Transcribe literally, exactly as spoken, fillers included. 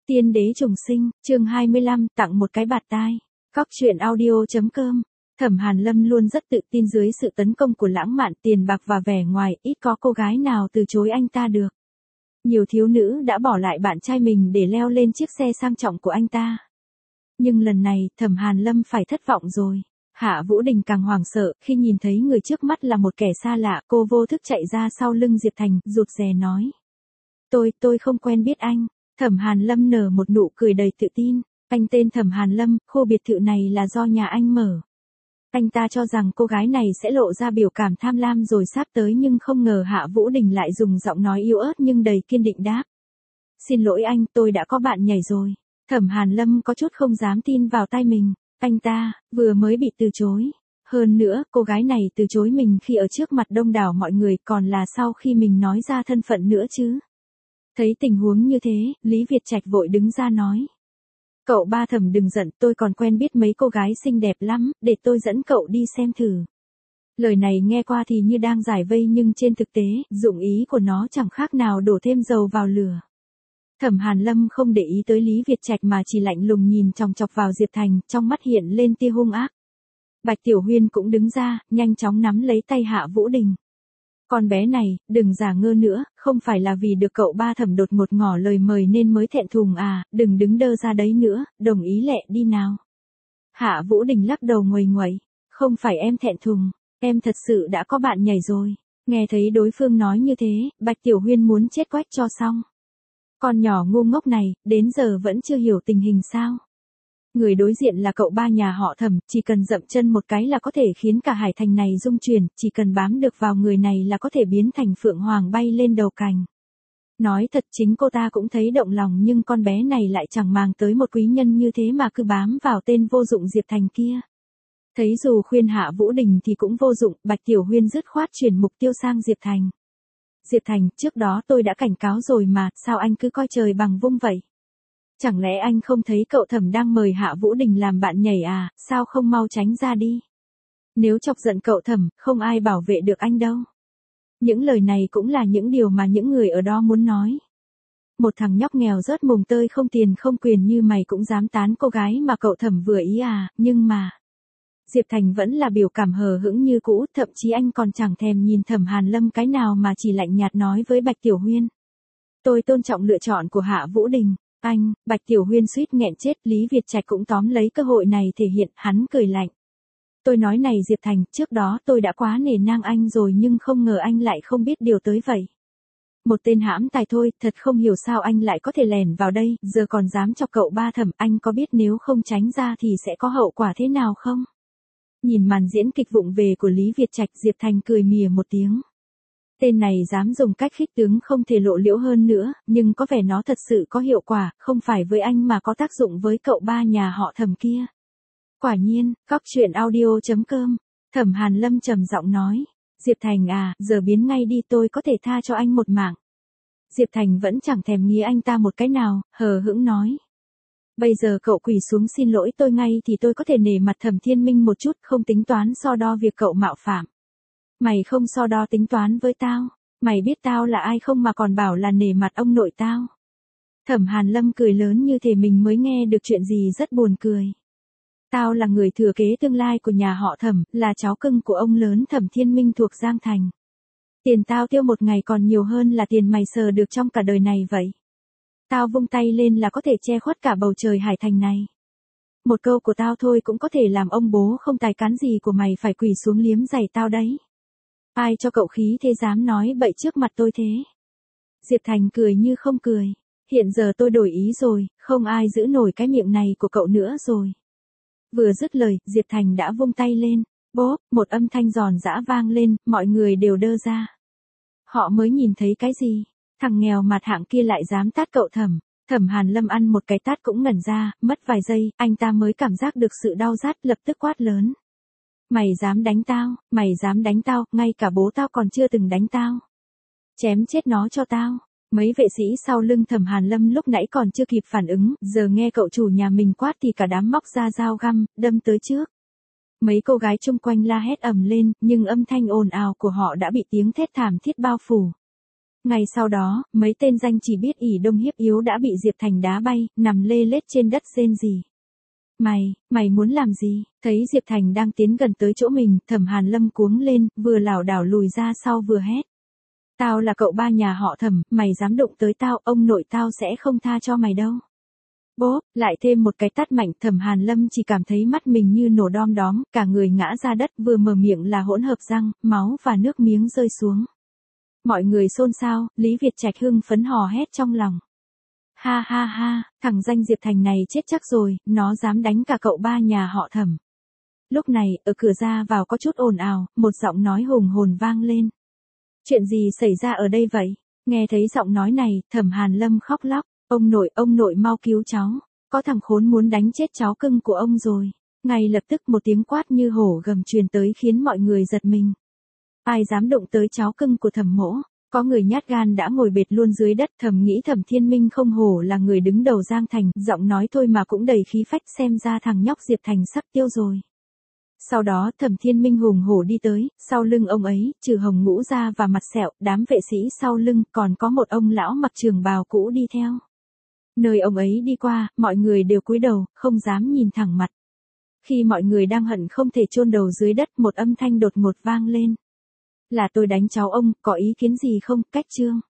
Tiên đế trùng sinh, chương hai mươi lăm, tặng một cái bạt tai. Cóc truyện audio.com. Thẩm Hàn Lâm luôn rất tự tin dưới sự tấn công của lãng mạn, tiền bạc và vẻ ngoài, ít có cô gái nào từ chối anh ta được. Nhiều thiếu nữ đã bỏ lại bạn trai mình để leo lên chiếc xe sang trọng của anh ta. Nhưng lần này, Thẩm Hàn Lâm phải thất vọng rồi. Hạ Vũ Đình càng hoảng sợ khi nhìn thấy người trước mắt là một kẻ xa lạ, cô vô thức chạy ra sau lưng Diệp Thành, rụt rè nói. Tôi, tôi không quen biết anh. Thẩm Hàn Lâm nở một nụ cười đầy tự tin. Anh tên Thẩm Hàn Lâm, khu biệt thự này là do nhà anh mở. Anh ta cho rằng cô gái này sẽ lộ ra biểu cảm tham lam rồi sắp tới, nhưng không ngờ Hạ Vũ Đình lại dùng giọng nói yếu ớt nhưng đầy kiên định đáp. Xin lỗi anh, tôi đã có bạn nhảy rồi. Thẩm Hàn Lâm có chút không dám tin vào tai mình. Anh ta, vừa mới bị từ chối. Hơn nữa, cô gái này từ chối mình khi ở trước mặt đông đảo mọi người, còn là sau khi mình nói ra thân phận nữa chứ. Thấy tình huống như thế, Lý Việt Trạch vội đứng ra nói. Cậu ba Thẩm đừng giận, tôi còn quen biết mấy cô gái xinh đẹp lắm, để tôi dẫn cậu đi xem thử. Lời này nghe qua thì như đang giải vây, nhưng trên thực tế, dụng ý của nó chẳng khác nào đổ thêm dầu vào lửa. Thẩm Hàn Lâm không để ý tới Lý Việt Trạch mà chỉ lạnh lùng nhìn chòng chọc vào Diệp Thành, trong mắt hiện lên tia hung ác. Bạch Tiểu Huyên cũng đứng ra, nhanh chóng nắm lấy tay Hạ Vũ Đình. Con bé này, đừng giả ngơ nữa, không phải là vì được cậu ba Thẩm đột ngột ngỏ lời mời nên mới thẹn thùng à, đừng đứng đơ ra đấy nữa, đồng ý lẹ đi nào. Hạ Vũ Đình lắc đầu nguầy nguậy, không phải em thẹn thùng, em thật sự đã có bạn nhảy rồi. Nghe thấy đối phương nói như thế, Bạch Tiểu Huyên muốn chết quách cho xong. Con nhỏ ngu ngốc này, đến giờ vẫn chưa hiểu tình hình sao. Người đối diện là cậu ba nhà họ Thẩm, chỉ cần dậm chân một cái là có thể khiến cả hải thành này rung chuyển, chỉ cần bám được vào người này là có thể biến thành phượng hoàng bay lên đầu cành. Nói thật, chính cô ta cũng thấy động lòng, nhưng con bé này lại chẳng màng tới một quý nhân như thế mà cứ bám vào tên vô dụng Diệp Thành kia. Thấy dù khuyên Hạ Vũ Đình thì cũng vô dụng, Bạch Tiểu Huyên dứt khoát chuyển mục tiêu sang Diệp Thành. Diệp Thành, trước đó tôi đã cảnh cáo rồi mà, sao anh cứ coi trời bằng vung vậy? Chẳng lẽ anh không thấy cậu Thẩm đang mời Hạ Vũ Đình làm bạn nhảy à, sao không mau tránh ra đi? Nếu chọc giận cậu Thẩm, không ai bảo vệ được anh đâu. Những lời này cũng là những điều mà những người ở đó muốn nói. Một thằng nhóc nghèo rớt mùng tơi không tiền không quyền như mày cũng dám tán cô gái mà cậu Thẩm vừa ý à, nhưng mà... Diệp Thành vẫn là biểu cảm hờ hững như cũ, thậm chí anh còn chẳng thèm nhìn Thẩm Hàn Lâm cái nào mà chỉ lạnh nhạt nói với Bạch Tiểu Huyên. Tôi tôn trọng lựa chọn của Hạ Vũ Đình. Anh, Bạch Tiểu Huyên suýt nghẹn chết, Lý Việt Trạch cũng tóm lấy cơ hội này thể hiện, hắn cười lạnh. Tôi nói này Diệp Thành, trước đó tôi đã quá nể nang anh rồi nhưng không ngờ anh lại không biết điều tới vậy. Một tên hãm tài thôi, thật không hiểu sao anh lại có thể lẻn vào đây, giờ còn dám chọc cậu ba Thẩm, anh có biết nếu không tránh ra thì sẽ có hậu quả thế nào không? Nhìn màn diễn kịch vụng về của Lý Việt Trạch, Diệp Thành cười mỉa một tiếng. Tên này dám dùng cách khích tướng không thể lộ liễu hơn nữa, nhưng có vẻ nó thật sự có hiệu quả, không phải với anh mà có tác dụng với cậu ba nhà họ Thẩm kia. Quả nhiên, Cóc truyện audio.com. Thẩm Hàn Lâm trầm giọng nói. Diệp Thành à, giờ biến ngay đi, tôi có thể tha cho anh một mạng. Diệp Thành vẫn chẳng thèm nghía anh ta một cái nào, hờ hững nói. Bây giờ cậu quỳ xuống xin lỗi tôi ngay thì tôi có thể nể mặt Thẩm Thiên Minh một chút, không tính toán so đo việc cậu mạo phạm. Mày không so đo tính toán với tao, mày biết tao là ai không mà còn bảo là nể mặt ông nội tao. Thẩm Hàn Lâm cười lớn như thể mình mới nghe được chuyện gì rất buồn cười. Tao là người thừa kế tương lai của nhà họ Thẩm, là cháu cưng của ông lớn Thẩm Thiên Minh thuộc Giang Thành. Tiền tao tiêu một ngày còn nhiều hơn là tiền mày sờ được trong cả đời này vậy. Tao vung tay lên là có thể che khuất cả bầu trời hải thành này. Một câu của tao thôi cũng có thể làm ông bố không tài cán gì của mày phải quỳ xuống liếm giày tao đấy. Ai cho cậu khí thế dám nói bậy trước mặt tôi thế? Diệp Thành cười như không cười. Hiện giờ tôi đổi ý rồi, không ai giữ nổi cái miệng này của cậu nữa rồi. Vừa dứt lời, Diệp Thành đã vung tay lên. Bốp, một âm thanh giòn giã vang lên, mọi người đều đơ ra. Họ mới nhìn thấy cái gì? Thằng nghèo mặt hạng kia lại dám tát cậu Thẩm. Thẩm Hàn Lâm ăn một cái tát cũng ngẩn ra, mất vài giây, anh ta mới cảm giác được sự đau rát, lập tức quát lớn. Mày dám đánh tao, mày dám đánh tao, ngay cả bố tao còn chưa từng đánh tao. Chém chết nó cho tao. Mấy vệ sĩ sau lưng Thẩm Hàn Lâm lúc nãy còn chưa kịp phản ứng, giờ nghe cậu chủ nhà mình quát thì cả đám móc ra dao găm, đâm tới trước. Mấy cô gái chung quanh la hét ầm lên, nhưng âm thanh ồn ào của họ đã bị tiếng thét thảm thiết bao phủ. Ngay sau đó, mấy tên danh chỉ biết ỷ đông hiếp yếu đã bị Diệp Thành đá bay, nằm lê lết trên đất rên rỉ. Mày, mày muốn làm gì? Thấy Diệp Thành đang tiến gần tới chỗ mình, Thẩm Hàn Lâm cuống lên, vừa lảo đảo lùi ra sau vừa hét. Tao là cậu ba nhà họ Thẩm, mày dám đụng tới tao, ông nội tao sẽ không tha cho mày đâu. Bốp, lại thêm một cái tát mạnh, Thẩm Hàn Lâm chỉ cảm thấy mắt mình như nổ đom đóm, cả người ngã ra đất, vừa mở miệng là hỗn hợp răng, máu và nước miếng rơi xuống. Mọi người xôn xao, Lý Việt Trạch hưng phấn hò hét trong lòng. Ha ha ha, thằng danh Diệp Thành này chết chắc rồi, nó dám đánh cả cậu ba nhà họ Thẩm. Lúc này, ở cửa ra vào có chút ồn ào, một giọng nói hùng hồn vang lên. Chuyện gì xảy ra ở đây vậy? Nghe thấy giọng nói này, Thẩm Hàn Lâm khóc lóc. Ông nội, ông nội mau cứu cháu. Có thằng khốn muốn đánh chết cháu cưng của ông rồi. Ngay lập tức một tiếng quát như hổ gầm truyền tới khiến mọi người giật mình. Ai dám động tới cháu cưng của Thẩm mỗ? Có người nhát gan đã ngồi bệt luôn dưới đất, thầm nghĩ Thẩm Thiên Minh không hổ là người đứng đầu Giang Thành, giọng nói thôi mà cũng đầy khí phách, xem ra thằng nhóc Diệp Thành sắp tiêu rồi. Sau đó Thẩm Thiên Minh hùng hổ đi tới, sau lưng ông ấy, trừ Hồng Ngũ ra và Mặt Sẹo, đám vệ sĩ sau lưng, còn có một ông lão mặc trường bào cũ đi theo. Nơi ông ấy đi qua, mọi người đều cúi đầu, không dám nhìn thẳng mặt. Khi mọi người đang hận không thể chôn đầu dưới đất, một âm thanh đột ngột vang lên. Là tôi đánh cháu ông, có ý kiến gì không? Cách chương.